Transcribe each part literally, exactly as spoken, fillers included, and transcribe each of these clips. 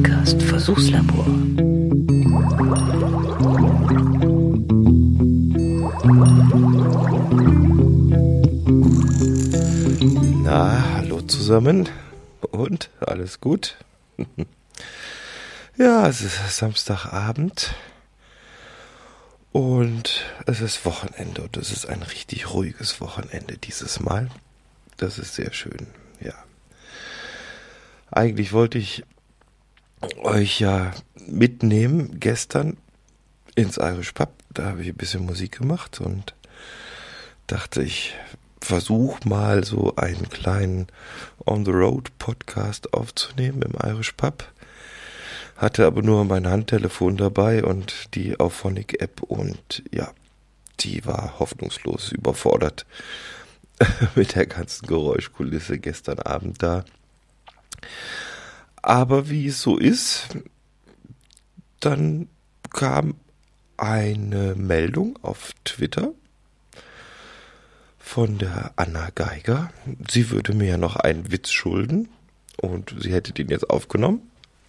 Podcast Versuchslabor. Na, hallo zusammen. Und, alles gut? Ja, es ist Samstagabend und es ist Wochenende und es ist ein richtig ruhiges Wochenende dieses Mal. Das ist sehr schön, ja. Eigentlich wollte ich euch ja mitnehmen gestern ins Irish Pub. Da habe ich ein bisschen Musik gemacht und dachte, ich versuche mal so einen kleinen On-the-Road-Podcast aufzunehmen im Irish Pub. Hatte aber nur mein Handtelefon dabei und die Auphonic-App und ja, die war hoffnungslos überfordert mit der ganzen Geräuschkulisse gestern Abend da. Aber wie es so ist, dann kam eine Meldung auf Twitter von der Anna Geiger. Sie würde mir ja noch einen Witz schulden und sie hätte den jetzt aufgenommen.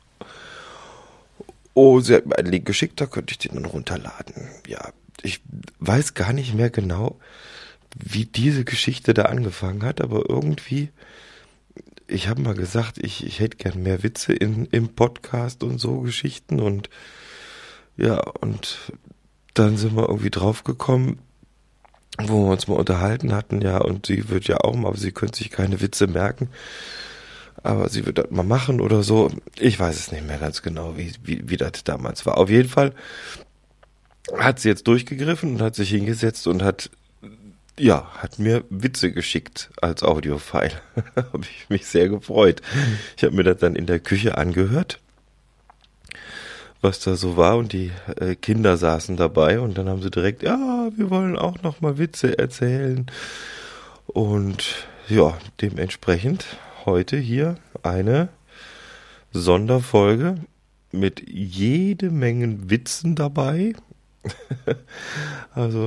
Oh, sie hat mir einen Link geschickt, da könnte ich den dann runterladen. Ja, ich weiß gar nicht mehr genau, wie diese Geschichte da angefangen hat, aber irgendwie, ich habe mal gesagt, ich, ich hätte gern mehr Witze in, im Podcast und so Geschichten und ja, und dann sind wir irgendwie draufgekommen, wo wir uns mal unterhalten hatten, ja, und sie wird ja auch mal, aber sie könnte sich keine Witze merken. Aber sie wird das mal machen oder so. Ich weiß es nicht mehr ganz genau, wie, wie, wie das damals war. Auf jeden Fall hat sie jetzt durchgegriffen und hat sich hingesetzt und hat, ja, hat mir Witze geschickt als Audiofile. Habe ich mich sehr gefreut. Ich habe mir das dann in der Küche angehört, was da so war, und die äh, Kinder saßen dabei und dann haben sie direkt, ja, wir wollen auch noch mal Witze erzählen. Und ja, dementsprechend heute hier eine Sonderfolge mit jede Menge Witzen dabei. Also,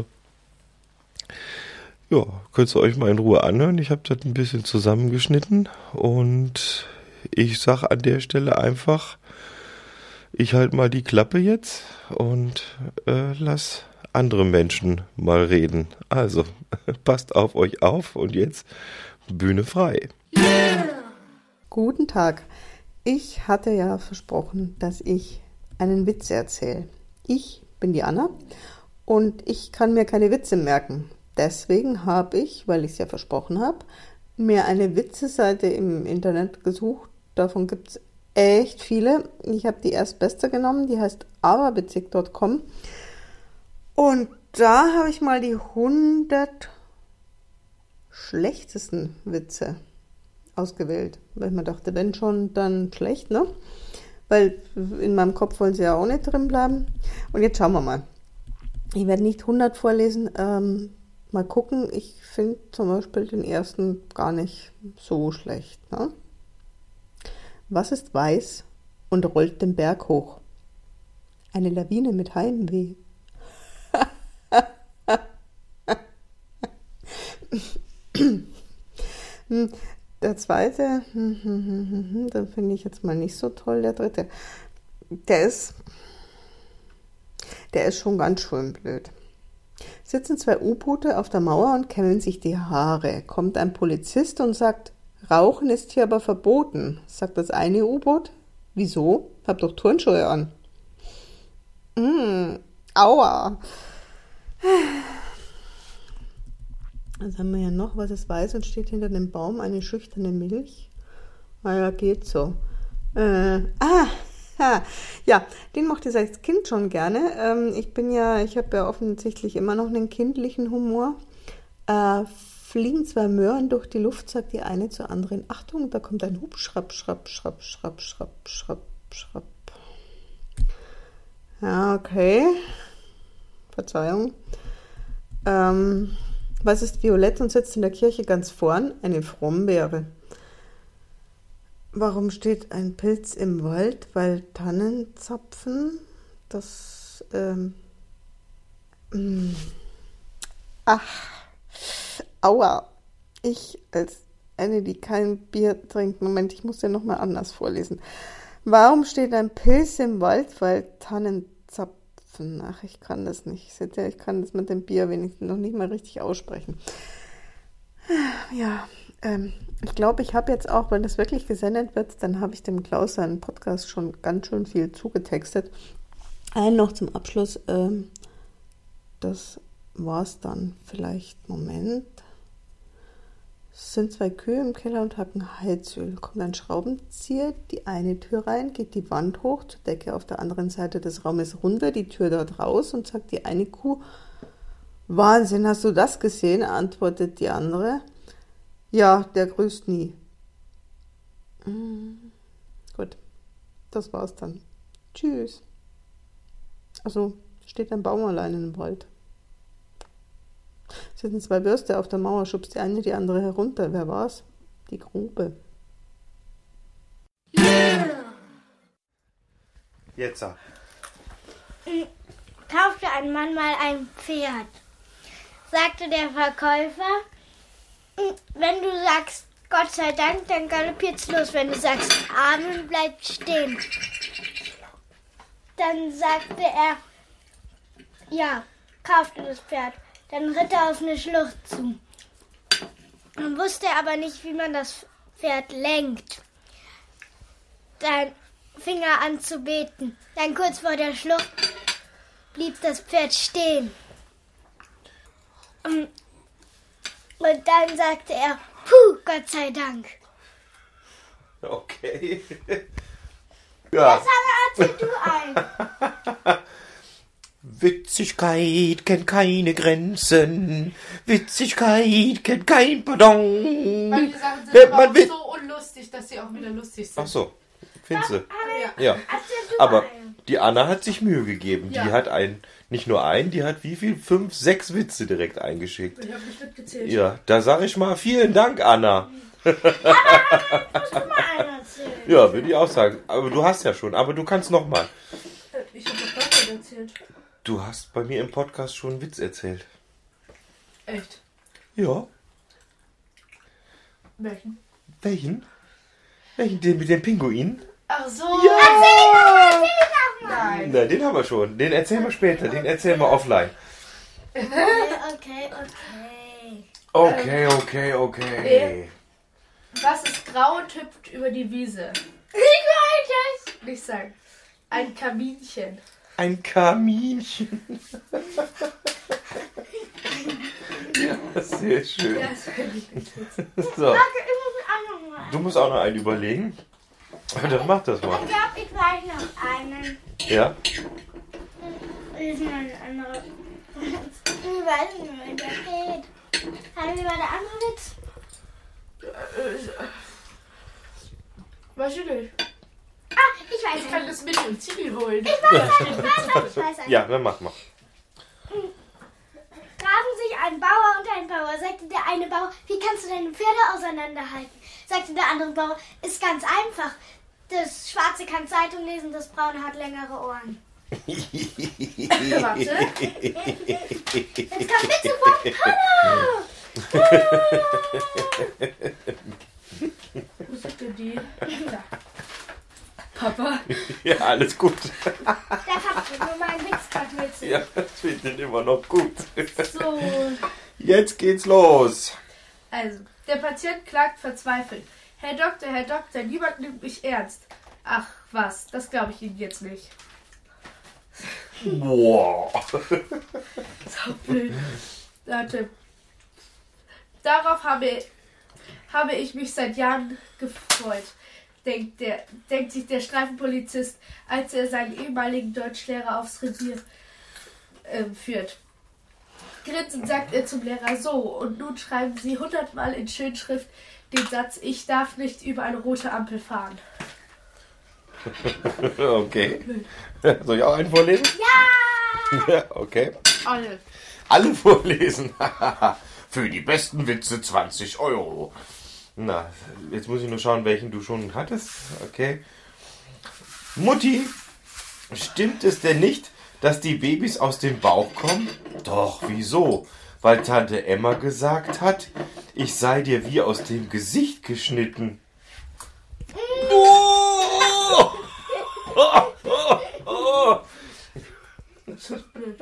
ja, könnt ihr euch mal in Ruhe anhören. Ich habe das ein bisschen zusammengeschnitten und ich sage an der Stelle einfach, ich halte mal die Klappe jetzt und äh, lass andere Menschen mal reden. Also, passt auf euch auf und jetzt Bühne frei. Guten Tag. Ich hatte ja versprochen, dass ich einen Witz erzähle. Ich bin die Anna und ich kann mir keine Witze merken. Deswegen habe ich, weil ich es ja versprochen habe, mir eine Witze-Seite im Internet gesucht. Davon gibt es echt viele. Ich habe die erstbeste genommen, die heißt aberwitzig punkt com. Und da habe ich mal die hundert schlechtesten Witze ausgewählt, weil ich mir dachte, wenn schon, dann schlecht, ne? Weil in meinem Kopf wollen sie ja auch nicht drin bleiben. Und jetzt schauen wir mal. Ich werde nicht hundert vorlesen, ähm, mal gucken. Ich finde zum Beispiel den ersten gar nicht so schlecht, ne? Was ist weiß und rollt den Berg hoch? Eine Lawine mit Heimweh. Der zweite, den finde ich jetzt mal nicht so toll. Der dritte, der ist, der ist schon ganz schön blöd. Sitzen zwei U-Boote auf der Mauer und kämmen sich die Haare. Kommt ein Polizist und sagt, Rauchen ist hier aber verboten. Sagt das eine U-Boot, wieso? Hab doch Turnschuhe an. Mm, aua. Jetzt haben wir ja noch, was es weiß und steht hinter dem Baum, eine schüchterne Milch. Ah ja, geht so. Äh, ah, ha, ja, den mochte ich als Kind schon gerne. Ähm, ich bin ja, ich habe ja offensichtlich immer noch einen kindlichen Humor. Äh, fliegen zwei Möhren durch die Luft, sagt die eine zur anderen. Achtung, da kommt ein Hubschrapp, schrapp, schrapp, schrapp, schrapp, schrapp, schrapp. Ja, okay. Verzeihung. Ähm... Was ist violett und sitzt in der Kirche ganz vorn? Eine Frommbeere. Warum steht ein Pilz im Wald? Weil Tannenzapfen, das, ähm, mh. ach, aua. Ich als eine, die kein Bier trinkt, Moment, ich muss den nochmal anders vorlesen. Warum steht ein Pilz im Wald, weil Tannen zapfen? Ach, ich kann das nicht. Seht ihr, ich kann das mit dem Bier wenigstens noch nicht mal richtig aussprechen. Ja, ähm, ich glaube, ich habe jetzt auch, wenn das wirklich gesendet wird, dann habe ich dem Klaus seinen Podcast schon ganz schön viel zugetextet. Einen noch zum Abschluss. Ähm, das war's dann vielleicht. Moment. Es sind zwei Kühe im Keller und hacken Heizöl. Kommt ein Schraubenzieher, die eine Tür rein, geht die Wand hoch, zur Decke auf der anderen Seite des Raumes runter, die Tür dort raus und sagt die eine Kuh, Wahnsinn, hast du das gesehen? Antwortet die andere, ja, der grüßt nie. Mhm. Gut, das war's dann. Tschüss. Also steht ein Baum allein im Wald. Es sitzen zwei Würste auf der Mauer, schubst die eine die andere herunter. Wer war's? Die Grube. Jetzt. Kaufte ein Mann mal ein Pferd. Sagte der Verkäufer, wenn du sagst Gott sei Dank, dann galoppiert's los. Wenn du sagst Amen, bleibt stehen. Dann sagte er, ja, kaufte das Pferd. Dann ritt er auf eine Schlucht zu. Man wusste aber nicht, wie man das Pferd lenkt. Dann fing er an zu beten. Dann kurz vor der Schlucht blieb das Pferd stehen. Und dann sagte er, puh, Gott sei Dank. Okay. Ja. Jetzt erzähl du ein. Witzigkeit kennt keine Grenzen. Witzigkeit kennt kein Pardon. Manche Sachen sind Wenn aber man auch will- so unlustig, dass sie auch wieder lustig sind. Ach so, findest du? Ja. Ja. Erzähl du Aber ein. die Anna hat sich Mühe gegeben. Ja. Die hat ein, nicht nur ein, die hat wie viel? Fünf, sechs Witze direkt eingeschickt. Ich habe nicht mitgezählt. Ja, da sage ich mal vielen Dank, Anna. Musst du mal einen erzählen. Ja, würde ich auch sagen. Aber du hast ja schon. Aber du kannst noch mal. Äh, Ich habe doch gar nicht erzählt. Du hast bei mir im Podcast schon einen Witz erzählt. Echt? Ja. Welchen? Welchen? Welchen? Den mit dem Pinguin? Ach so. Ja! Nein. Na, den haben wir schon. Den erzählen wir später. Den erzählen wir offline. Okay, okay, okay. Okay, okay, okay. Was ist grau und hüpft über die Wiese? Ich weiß es. Nicht sagen. Ein Kaminchen. Ein Kaminchen. Ja, sehr schön. Ja, das finde ich nicht witzig. So, Ich muss auch noch mal. du musst auch noch einen überlegen. Dann mach das mal. Ich glaube, ich weiß noch einen. Ja? Das ist noch ein anderer. Ich weiß nicht mehr, wie der geht. Haben Sie mal der andere Witz? Weiß ich nicht. Ah, ich weiß Ich kann nicht. das mit und Zivi holen. Ich weiß nicht, ich weiß nicht, ich weiß nicht. Ja, dann mach mal. Trafen sich ein Bauer und ein Bauer. Sagte der eine Bauer, wie kannst du deine Pferde auseinanderhalten? Sagte der andere Bauer, ist ganz einfach. Das Schwarze kann Zeitung lesen, das Braune hat längere Ohren. Warte. Jetzt kommt Witze von Hallo! Wo sind denn die? Da. Papa. Ja, alles gut. Der Papa nur mal einen Witz gerade mit. Ja, das finde ich immer noch gut. So. Jetzt geht's los. Also, der Patient klagt verzweifelt. Herr Doktor, Herr Doktor, niemand nimmt mich ernst. Ach, was, das glaube ich Ihnen jetzt nicht. Boah. So blöd. Leute, darauf habe, habe ich mich seit Jahren gefreut, denkt, der, denkt sich der Streifenpolizist, als er seinen ehemaligen Deutschlehrer aufs Revier äh, führt. Grinsend sagt er zum Lehrer so, und nun schreiben Sie hundertmal in Schönschrift den Satz, ich darf nicht über eine rote Ampel fahren. Okay. Soll ich auch einen vorlesen? Ja! Ja, okay. Alle. Alle vorlesen. Für die besten Witze zwanzig Euro. Na, jetzt muss ich nur schauen, welchen du schon hattest. Okay. Mutti, stimmt es denn nicht, dass die Babys aus dem Bauch kommen? Doch, wieso? Weil Tante Emma gesagt hat, ich sei dir wie aus dem Gesicht geschnitten. Oh! Das ist blöd.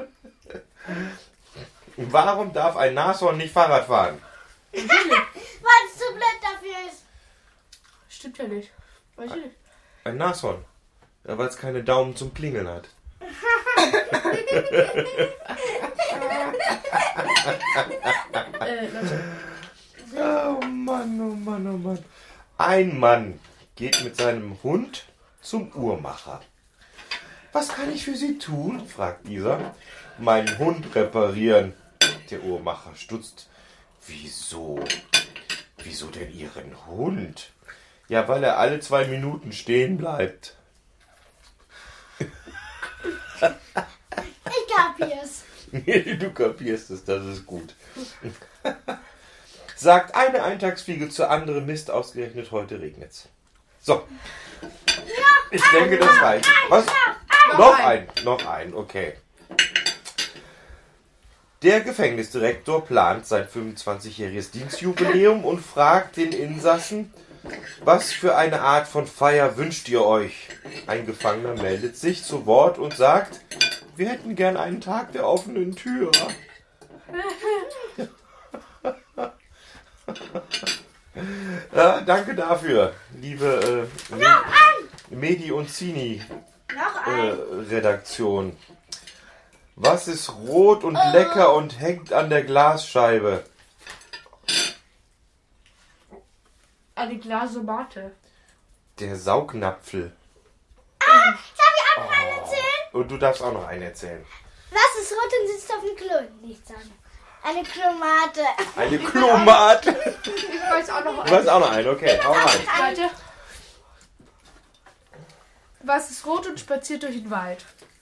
Warum darf ein Nashorn nicht Fahrrad fahren? Weil es zu blöd dafür ist. Stimmt ja nicht. Weiß ich nicht. Ein Nashorn. Ja, weil es keine Daumen zum Klingeln hat. äh, Leute. Oh Mann, oh Mann, oh Mann. Ein Mann geht mit seinem Hund zum Uhrmacher. Was kann ich für Sie tun? Fragt dieser. Meinen Hund reparieren. Der Uhrmacher stutzt. Wieso? Wieso denn Ihren Hund? Ja, weil er alle zwei Minuten stehen bleibt. Ich kapier's. Du kapierst es, das ist gut. Sagt eine Eintagsfliege zur anderen, Mist, ausgerechnet heute regnet's. So. Ich denke, das reicht. Was? Noch ein, noch ein, okay. Der Gefängnisdirektor plant sein fünfundzwanzigjähriges Dienstjubiläum und fragt den Insassen, was für eine Art von Feier wünscht ihr euch? Ein Gefangener meldet sich zu Wort und sagt, wir hätten gern einen Tag der offenen Tür. Ja, danke dafür, liebe äh, Me- Medi und Zini Noch äh, ein. Redaktion. Was ist rot und lecker und hängt an der Glasscheibe? Eine Glasomate. Der Saugnapfel. Ah, darf ich auch noch einen erzählen? Und du darfst auch noch einen erzählen. Was ist rot und sitzt auf dem Klo? Nichts anderes. Eine Klomate. Eine Klomate. Ich weiß auch noch Du hast auch noch einen, okay, hau rein. Leute. Was ist rot und spaziert durch den Wald?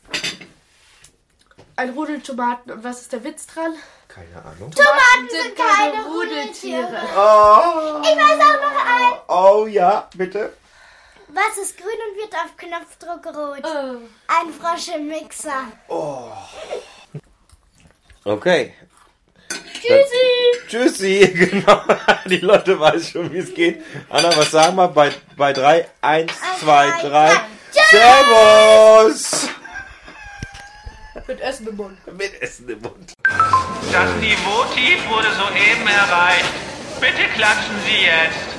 Ein Rudel Tomaten. Und was ist der Witz dran? Keine Ahnung. Tomaten sind keine Rudeltiere. Oh, Ich weiß auch noch einen. oh ja, bitte. Was ist grün und wird auf Knopfdruck rot? Oh. Ein Frosch im Mixer. Okay. Tschüssi. Tschüssi, genau. Die Leute weiß schon, wie es geht. Anna, was sagen wir bei, bei drei? Eins, zwei, zwei, drei. drei. Servus! Mit Essen im Mund. Mit Essen im Mund. Das Niveautief wurde soeben erreicht. Bitte klatschen Sie jetzt.